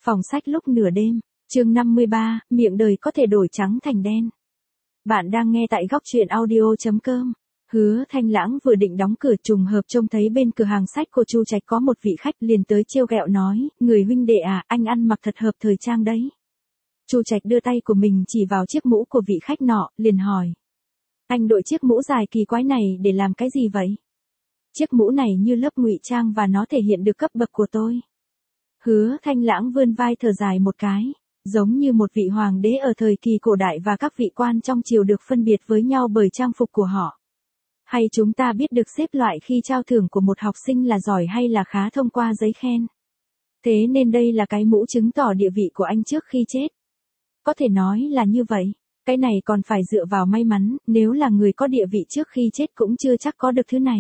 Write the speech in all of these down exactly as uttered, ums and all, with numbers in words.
Phòng sách lúc nửa đêm, chương năm mươi ba, miệng đời có thể đổi trắng thành đen. Bạn đang nghe tại góc truyện audio chấm com. Hứa Thanh Lãng vừa định đóng cửa trùng hợp trông thấy bên cửa hàng sách của Chu Trạch có một vị khách liền tới trêu ghẹo nói, người huynh đệ à, anh ăn mặc thật hợp thời trang đấy. Chu Trạch đưa tay của mình chỉ vào chiếc mũ của vị khách nọ, liền hỏi. Anh đội chiếc mũ dài kỳ quái này để làm cái gì vậy? Chiếc mũ này như lớp ngụy trang và nó thể hiện được cấp bậc của tôi. Hứa Thanh Lãng vươn vai thở dài một cái, giống như một vị hoàng đế ở thời kỳ cổ đại và các vị quan trong triều được phân biệt với nhau bởi trang phục của họ. Hay chúng ta biết được xếp loại khi trao thưởng của một học sinh là giỏi hay là khá thông qua giấy khen. Thế nên đây là cái mũ chứng tỏ địa vị của anh trước khi chết. Có thể nói là như vậy, cái này còn phải dựa vào may mắn, nếu là người có địa vị trước khi chết cũng chưa chắc có được thứ này.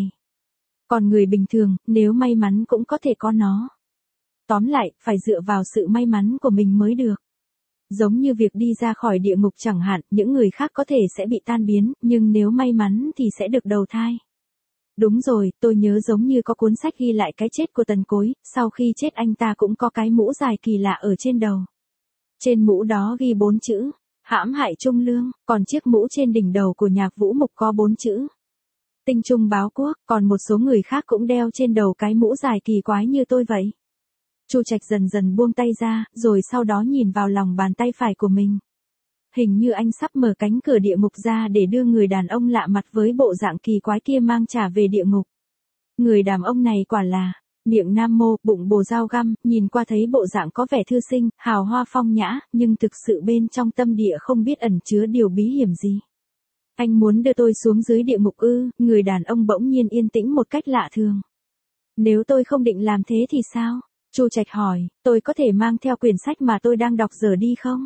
Còn người bình thường, nếu may mắn cũng có thể có nó. Tóm lại, phải dựa vào sự may mắn của mình mới được. Giống như việc đi ra khỏi địa ngục chẳng hạn, những người khác có thể sẽ bị tan biến, nhưng nếu may mắn thì sẽ được đầu thai. Đúng rồi, tôi nhớ giống như có cuốn sách ghi lại cái chết của Tần Cối, sau khi chết anh ta cũng có cái mũ dài kỳ lạ ở trên đầu. Trên mũ đó ghi bốn chữ, hãm hại trung lương, còn chiếc mũ trên đỉnh đầu của Nhạc Vũ Mục có bốn chữ. Tinh trung báo quốc, còn một số người khác cũng đeo trên đầu cái mũ dài kỳ quái như tôi vậy. Chu Trạch dần dần buông tay ra, rồi sau đó nhìn vào lòng bàn tay phải của mình. Hình như anh sắp mở cánh cửa địa ngục ra để đưa người đàn ông lạ mặt với bộ dạng kỳ quái kia mang trả về địa ngục. Người đàn ông này quả là, miệng nam mô, bụng bồ dao găm, nhìn qua thấy bộ dạng có vẻ thư sinh, hào hoa phong nhã, nhưng thực sự bên trong tâm địa không biết ẩn chứa điều bí hiểm gì. Anh muốn đưa tôi xuống dưới địa ngục ư? Người đàn ông bỗng nhiên yên tĩnh một cách lạ thường. Nếu tôi không định làm thế thì sao? Chu Trạch hỏi, tôi có thể mang theo quyển sách mà tôi đang đọc giờ đi không?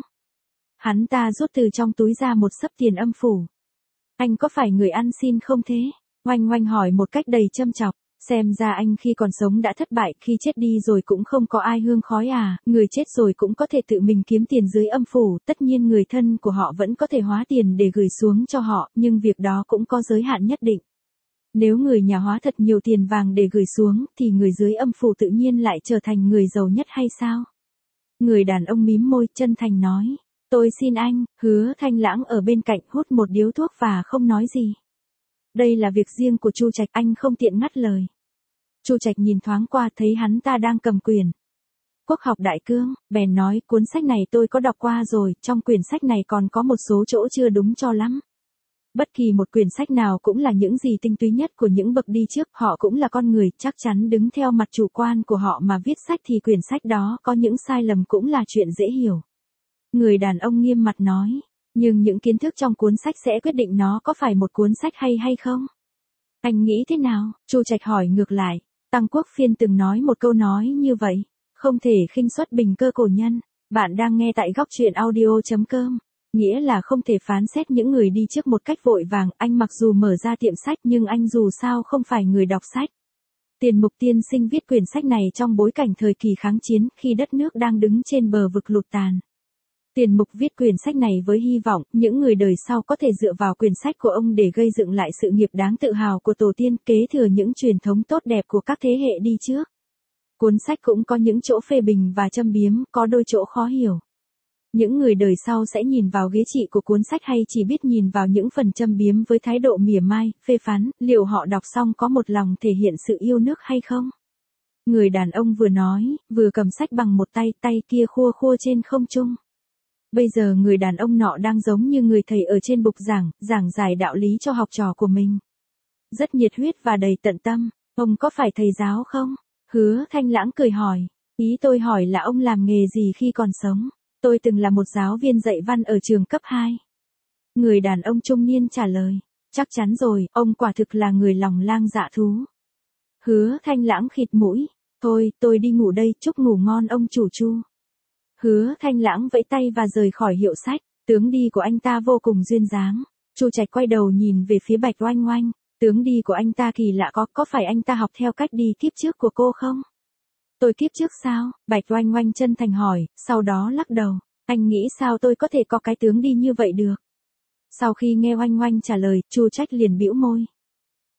Hắn ta rút từ trong túi ra một xấp tiền âm phủ. Anh có phải người ăn xin không thế? Oanh Oanh hỏi một cách đầy châm chọc. Xem ra anh khi còn sống đã thất bại, khi chết đi rồi cũng không có ai hương khói à, người chết rồi cũng có thể tự mình kiếm tiền dưới âm phủ, tất nhiên người thân của họ vẫn có thể hóa tiền để gửi xuống cho họ, nhưng việc đó cũng có giới hạn nhất định. Nếu người nhà hóa thật nhiều tiền vàng để gửi xuống, thì người dưới âm phủ tự nhiên lại trở thành người giàu nhất hay sao? Người đàn ông mím môi, chân thành nói, tôi xin anh. Hứa Thanh Lãng ở bên cạnh hút một điếu thuốc và không nói gì. Đây là việc riêng của Chu Trạch, anh không tiện ngắt lời. Chu Trạch nhìn thoáng qua thấy hắn ta đang cầm quyển Quốc học đại cương, bèn nói, cuốn sách này tôi có đọc qua rồi, trong quyển sách này còn có một số chỗ chưa đúng cho lắm. Bất kỳ một quyển sách nào cũng là những gì tinh túy nhất của những bậc đi trước, họ cũng là con người, chắc chắn đứng theo mặt chủ quan của họ mà viết sách thì quyển sách đó có những sai lầm cũng là chuyện dễ hiểu. Người đàn ông nghiêm mặt nói, nhưng những kiến thức trong cuốn sách sẽ quyết định nó có phải một cuốn sách hay hay không? Anh nghĩ thế nào? Chu Trạch hỏi ngược lại. Tăng Quốc Phiên từng nói một câu nói như vậy, không thể khinh suất bình cơ cổ nhân. Bạn đang nghe tại góc truyện audio chấm com. Nghĩa là không thể phán xét những người đi trước một cách vội vàng, anh mặc dù mở ra tiệm sách nhưng anh dù sao không phải người đọc sách. Tiền Mục tiên sinh viết quyển sách này trong bối cảnh thời kỳ kháng chiến, khi đất nước đang đứng trên bờ vực lụt tàn. Tiền Mục viết quyển sách này với hy vọng, những người đời sau có thể dựa vào quyển sách của ông để gây dựng lại sự nghiệp đáng tự hào của tổ tiên, kế thừa những truyền thống tốt đẹp của các thế hệ đi trước. Cuốn sách cũng có những chỗ phê bình và châm biếm, có đôi chỗ khó hiểu. Những người đời sau sẽ nhìn vào ghế trị của cuốn sách hay chỉ biết nhìn vào những phần châm biếm với thái độ mỉa mai, phê phán, liệu họ đọc xong có một lòng thể hiện sự yêu nước hay không? Người đàn ông vừa nói, vừa cầm sách bằng một tay, tay kia khua khua trên không trung. Bây giờ người đàn ông nọ đang giống như người thầy ở trên bục giảng, giảng giải đạo lý cho học trò của mình. Rất nhiệt huyết và đầy tận tâm. Ông có phải thầy giáo không? Hứa Thanh Lãng cười hỏi. Ý tôi hỏi là ông làm nghề gì khi còn sống? Tôi từng là một giáo viên dạy văn ở trường cấp hai. Người đàn ông trung niên trả lời. Chắc chắn rồi, ông quả thực là người lòng lang dạ thú. Hứa Thanh Lãng khịt mũi. Thôi, tôi đi ngủ đây, chúc ngủ ngon ông chủ Chu. Hứa Thanh Lãng vẫy tay và rời khỏi hiệu sách, tướng đi của anh ta vô cùng duyên dáng. Chu Trạch quay đầu nhìn về phía Bạch Oanh Oanh, tướng đi của anh ta kỳ lạ, có, có phải anh ta học theo cách đi kiếp trước của cô không? Tôi kiếp trước sao? Bạch Oanh Oanh chân thành hỏi, sau đó lắc đầu, anh nghĩ sao tôi có thể có cái tướng đi như vậy được? Sau khi nghe Oanh Oanh trả lời, Chu Trạch liền bĩu môi.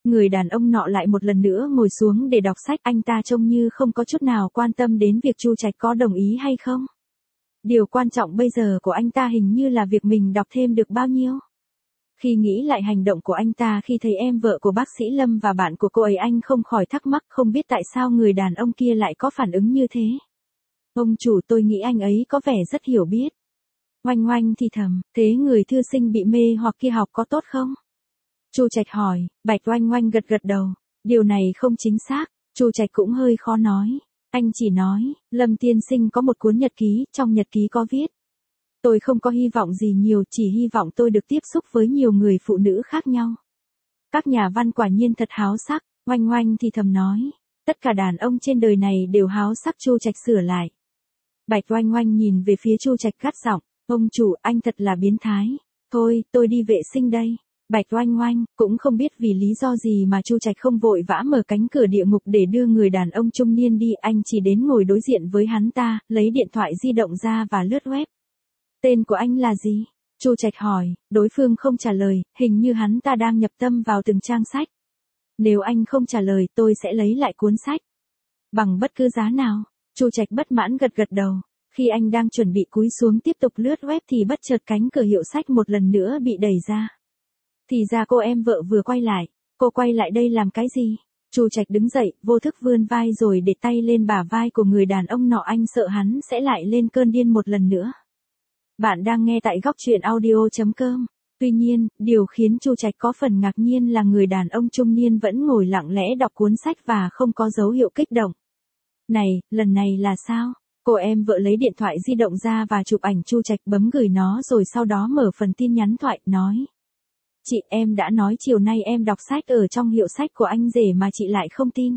Người đàn ông nọ lại một lần nữa ngồi xuống để đọc sách, anh ta trông như không có chút nào quan tâm đến việc Chu Trạch có đồng ý hay không. Điều quan trọng bây giờ của anh ta hình như là việc mình đọc thêm được bao nhiêu. Khi nghĩ lại hành động của anh ta khi thấy em vợ của bác sĩ Lâm và bạn của cô ấy, anh không khỏi thắc mắc không biết tại sao người đàn ông kia lại có phản ứng như thế. Ông chủ, tôi nghĩ anh ấy có vẻ rất hiểu biết. Oanh Oanh thì thầm, thế người thư sinh bị mê hoặc kia học có tốt không? Chu Trạch hỏi. Bạch Oanh Oanh gật gật đầu. Điều này không chính xác. Chu Trạch cũng hơi khó nói. Anh chỉ nói, Lâm tiên sinh có một cuốn nhật ký, trong nhật ký có viết. Tôi không có hy vọng gì nhiều, chỉ hy vọng tôi được tiếp xúc với nhiều người phụ nữ khác nhau. Các nhà văn quả nhiên thật háo sắc. Oanh Oanh thì thầm nói. Tất cả đàn ông trên đời này đều háo sắc. Chu Trạch sửa lại. Bạch Oanh Oanh nhìn về phía Chu Trạch gắt giọng. Ông chủ, anh thật là biến thái. Thôi, tôi đi vệ sinh đây. Bạch Oanh Oanh cũng không biết vì lý do gì mà Chu Trạch không vội vã mở cánh cửa địa ngục để đưa người đàn ông trung niên đi, anh chỉ đến ngồi đối diện với hắn ta, lấy điện thoại di động ra và lướt web. Tên của anh là gì? Chu Trạch hỏi. Đối phương không trả lời, hình như hắn ta đang nhập tâm vào từng trang sách. Nếu anh không trả lời, tôi sẽ lấy lại cuốn sách. Bằng bất cứ giá nào. Chu Trạch bất mãn gật gật đầu. Khi anh đang chuẩn bị cúi xuống tiếp tục lướt web thì bất chợt cánh cửa hiệu sách một lần nữa bị đẩy ra. Thì ra cô em vợ vừa quay lại. Cô quay lại đây làm cái gì? Chu Trạch đứng dậy, vô thức vươn vai rồi để tay lên bả vai của người đàn ông nọ, anh sợ hắn sẽ lại lên cơn điên một lần nữa. Bạn đang nghe tại góc truyện audio chấm com. Tuy nhiên, điều khiến Chu Trạch có phần ngạc nhiên là người đàn ông trung niên vẫn ngồi lặng lẽ đọc cuốn sách và không có dấu hiệu kích động. Này, lần này là sao? Cô em vợ lấy điện thoại di động ra và chụp ảnh Chu Trạch, bấm gửi nó rồi sau đó mở phần tin nhắn thoại, nói. Chị, em đã nói chiều nay em đọc sách ở trong hiệu sách của anh rể mà chị lại không tin.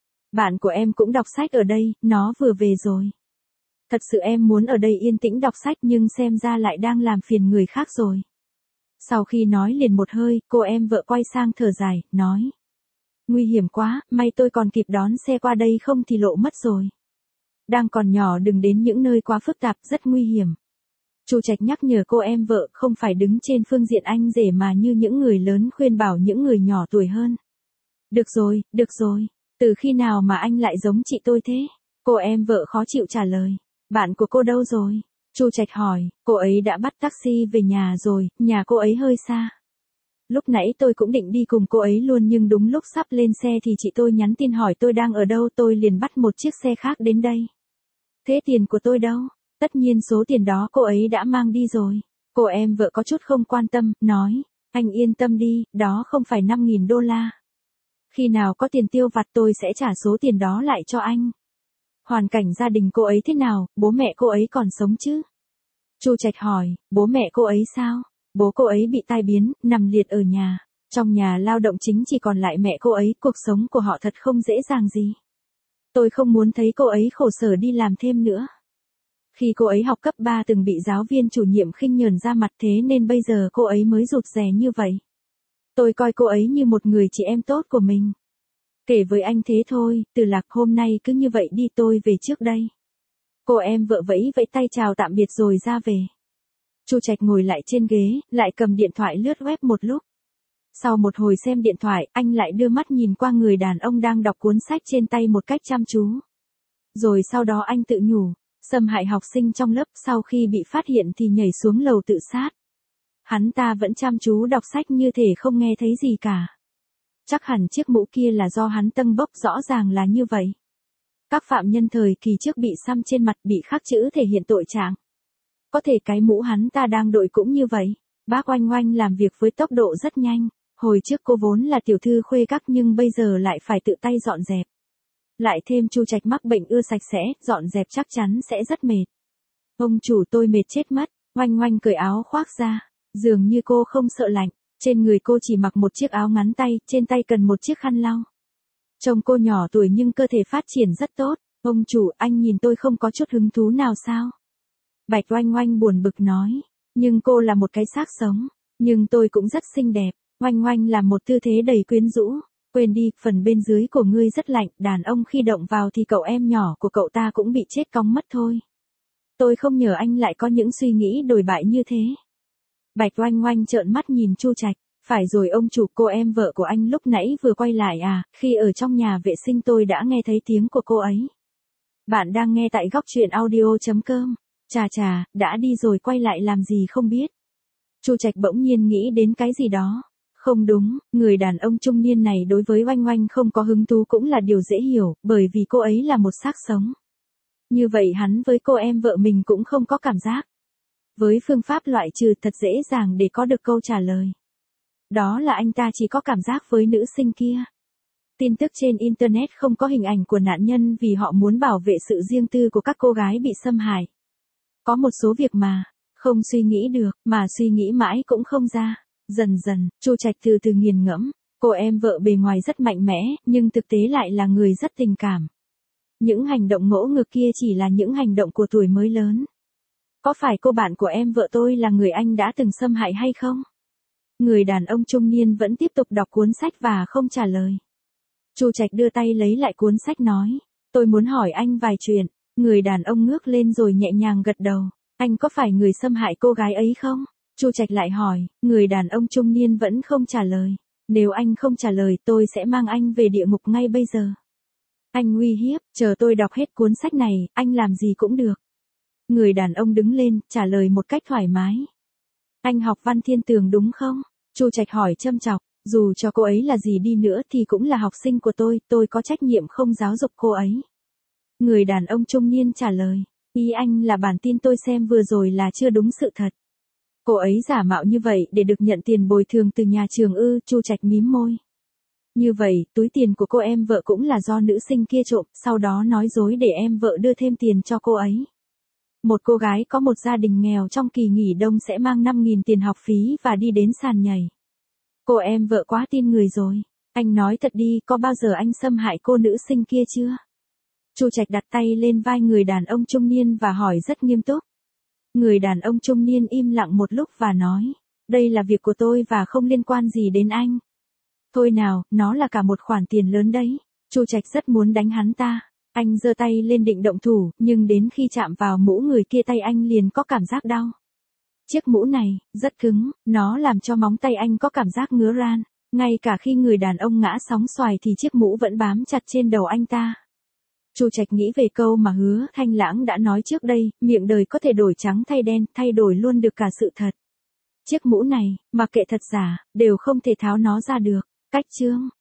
Bạn của em cũng đọc sách ở đây, nó vừa về rồi. Thật sự em muốn ở đây yên tĩnh đọc sách nhưng xem ra lại đang làm phiền người khác rồi. Sau khi nói liền một hơi, cô em vợ quay sang thở dài, nói. Nguy hiểm quá, may tôi còn kịp đón xe qua đây không thì lộ mất rồi. Đang còn nhỏ đừng đến những nơi quá phức tạp, rất nguy hiểm. Chu Trạch nhắc nhở cô em vợ không phải đứng trên phương diện anh rể mà như những người lớn khuyên bảo những người nhỏ tuổi hơn. Được rồi, được rồi, từ khi nào mà anh lại giống chị tôi thế? Cô em vợ khó chịu trả lời. Bạn của cô đâu rồi? Chu Trạch hỏi. Cô ấy đã bắt taxi về nhà rồi, nhà cô ấy hơi xa. Lúc nãy tôi cũng định đi cùng cô ấy luôn nhưng đúng lúc sắp lên xe thì chị tôi nhắn tin hỏi tôi đang ở đâu, tôi liền bắt một chiếc xe khác đến đây. Thế tiền của tôi đâu? Tất nhiên số tiền đó cô ấy đã mang đi rồi. Cô em vợ có chút không quan tâm, nói. Anh yên tâm đi, đó không phải năm nghìn đô la. Khi nào có tiền tiêu vặt tôi sẽ trả số tiền đó lại cho anh. Hoàn cảnh gia đình cô ấy thế nào, bố mẹ cô ấy còn sống chứ? Chu Trạch hỏi. Bố mẹ cô ấy sao? Bố cô ấy bị tai biến, nằm liệt ở nhà. Trong nhà lao động chính chỉ còn lại mẹ cô ấy, cuộc sống của họ thật không dễ dàng gì. Tôi không muốn thấy cô ấy khổ sở đi làm thêm nữa. Khi cô ấy học cấp ba từng bị giáo viên chủ nhiệm khinh nhờn ra mặt, thế nên bây giờ cô ấy mới rụt rè như vậy. Tôi coi cô ấy như một người chị em tốt của mình. Kể với anh thế thôi, Từ Lạc, hôm nay cứ như vậy đi, tôi về trước đây. Cô em vợ vẫy vẫy tay chào tạm biệt rồi ra về. Chu Trạch ngồi lại trên ghế, lại cầm điện thoại lướt web một lúc. Sau một hồi xem điện thoại, anh lại đưa mắt nhìn qua người đàn ông đang đọc cuốn sách trên tay một cách chăm chú. Rồi sau đó anh tự nhủ, xâm hại học sinh trong lớp, sau khi bị phát hiện thì nhảy xuống lầu tự sát. Hắn ta vẫn chăm chú đọc sách như thể không nghe thấy gì cả. Chắc hẳn chiếc mũ kia là do hắn tâng bốc, rõ ràng là như vậy. Các phạm nhân thời kỳ trước bị xăm trên mặt, bị khắc chữ thể hiện tội trạng. Có thể cái mũ hắn ta đang đội cũng như vậy. Bác Oanh Oanh làm việc với tốc độ rất nhanh. Hồi trước cô vốn là tiểu thư khuê các nhưng bây giờ lại phải tự tay dọn dẹp. Lại thêm Chu Trạch mắc bệnh ưa sạch sẽ, dọn dẹp chắc chắn sẽ rất mệt. Ông chủ, tôi mệt chết mất. Oanh Oanh cởi áo khoác ra. Dường như cô không sợ lạnh. Trên người cô chỉ mặc một chiếc áo ngắn tay, trên tay cần một chiếc khăn lau. Trông cô nhỏ tuổi nhưng cơ thể phát triển rất tốt. Ông chủ, anh nhìn tôi không có chút hứng thú nào sao? Bạch Oanh Oanh buồn bực nói. Nhưng cô là một cái xác sống. Nhưng tôi cũng rất xinh đẹp. Oanh Oanh làm một tư thế đầy quyến rũ. Quên đi, phần bên dưới của ngươi rất lạnh, đàn ông khi động vào thì cậu em nhỏ của cậu ta cũng bị chết cong mất thôi. Tôi không ngờ anh lại có những suy nghĩ đồi bại như thế. Bạch Oanh Oanh trợn mắt nhìn Chu Trạch. Phải rồi ông chủ, cô em vợ của anh lúc nãy vừa quay lại à, khi ở trong nhà vệ sinh tôi đã nghe thấy tiếng của cô ấy. Bạn đang nghe tại góc truyện audio.com. Chà chà, đã đi rồi quay lại làm gì không biết. Chu Trạch bỗng nhiên nghĩ đến cái gì đó. Không đúng, người đàn ông trung niên này đối với Oanh Oanh không có hứng thú cũng là điều dễ hiểu, bởi vì cô ấy là một xác sống. Như vậy hắn với cô em vợ mình cũng không có cảm giác. Với phương pháp loại trừ thật dễ dàng để có được câu trả lời. Đó là anh ta chỉ có cảm giác với nữ sinh kia. Tin tức trên Internet không có hình ảnh của nạn nhân vì họ muốn bảo vệ sự riêng tư của các cô gái bị xâm hại. Có một số việc mà, không suy nghĩ được, mà suy nghĩ mãi cũng không ra. Dần dần, Chu Trạch từ từ nghiền ngẫm, cô em vợ bề ngoài rất mạnh mẽ, nhưng thực tế lại là người rất tình cảm. Những hành động ngỗ ngược kia chỉ là những hành động của tuổi mới lớn. Có phải cô bạn của em vợ tôi là người anh đã từng xâm hại hay không? Người đàn ông trung niên vẫn tiếp tục đọc cuốn sách và không trả lời. Chu Trạch đưa tay lấy lại cuốn sách nói, tôi muốn hỏi anh vài chuyện. Người đàn ông ngước lên rồi nhẹ nhàng gật đầu, anh có phải người xâm hại cô gái ấy không? Chu Trạch lại hỏi, người đàn ông trung niên vẫn không trả lời. Nếu anh không trả lời tôi sẽ mang anh về địa ngục ngay bây giờ. Anh uy hiếp, chờ tôi đọc hết cuốn sách này, anh làm gì cũng được. Người đàn ông đứng lên, trả lời một cách thoải mái. Anh học Văn Thiên Tường đúng không? Chu Trạch hỏi châm chọc, dù cho cô ấy là gì đi nữa thì cũng là học sinh của tôi, tôi có trách nhiệm không giáo dục cô ấy. Người đàn ông trung niên trả lời, ý anh là bản tin tôi xem vừa rồi là chưa đúng sự thật. Cô ấy giả mạo như vậy để được nhận tiền bồi thường từ nhà trường ư? Chu Trạch mím môi. Như vậy, túi tiền của cô em vợ cũng là do nữ sinh kia trộm, sau đó nói dối để em vợ đưa thêm tiền cho cô ấy. Một cô gái có một gia đình nghèo trong kỳ nghỉ đông sẽ mang năm nghìn tiền học phí và đi đến sàn nhảy. Cô em vợ quá tin người rồi. Anh nói thật đi, có bao giờ anh xâm hại cô nữ sinh kia chưa? Chu Trạch đặt tay lên vai người đàn ông trung niên và hỏi rất nghiêm túc. Người đàn ông trung niên im lặng một lúc và nói, đây là việc của tôi và không liên quan gì đến anh. Thôi nào, nó là cả một khoản tiền lớn đấy. Chu Trạch rất muốn đánh hắn ta. Anh giơ tay lên định động thủ, nhưng đến khi chạm vào mũ người kia tay anh liền có cảm giác đau. Chiếc mũ này, rất cứng, nó làm cho móng tay anh có cảm giác ngứa ran. Ngay cả khi người đàn ông ngã sóng xoài thì chiếc mũ vẫn bám chặt trên đầu anh ta. Chu Trạch nghĩ về câu mà Hứa Thanh Lãng đã nói trước đây, miệng đời có thể đổi trắng thay đen, thay đổi luôn được cả sự thật. Chiếc mũ này, mà kệ thật giả, đều không thể tháo nó ra được. Cách chương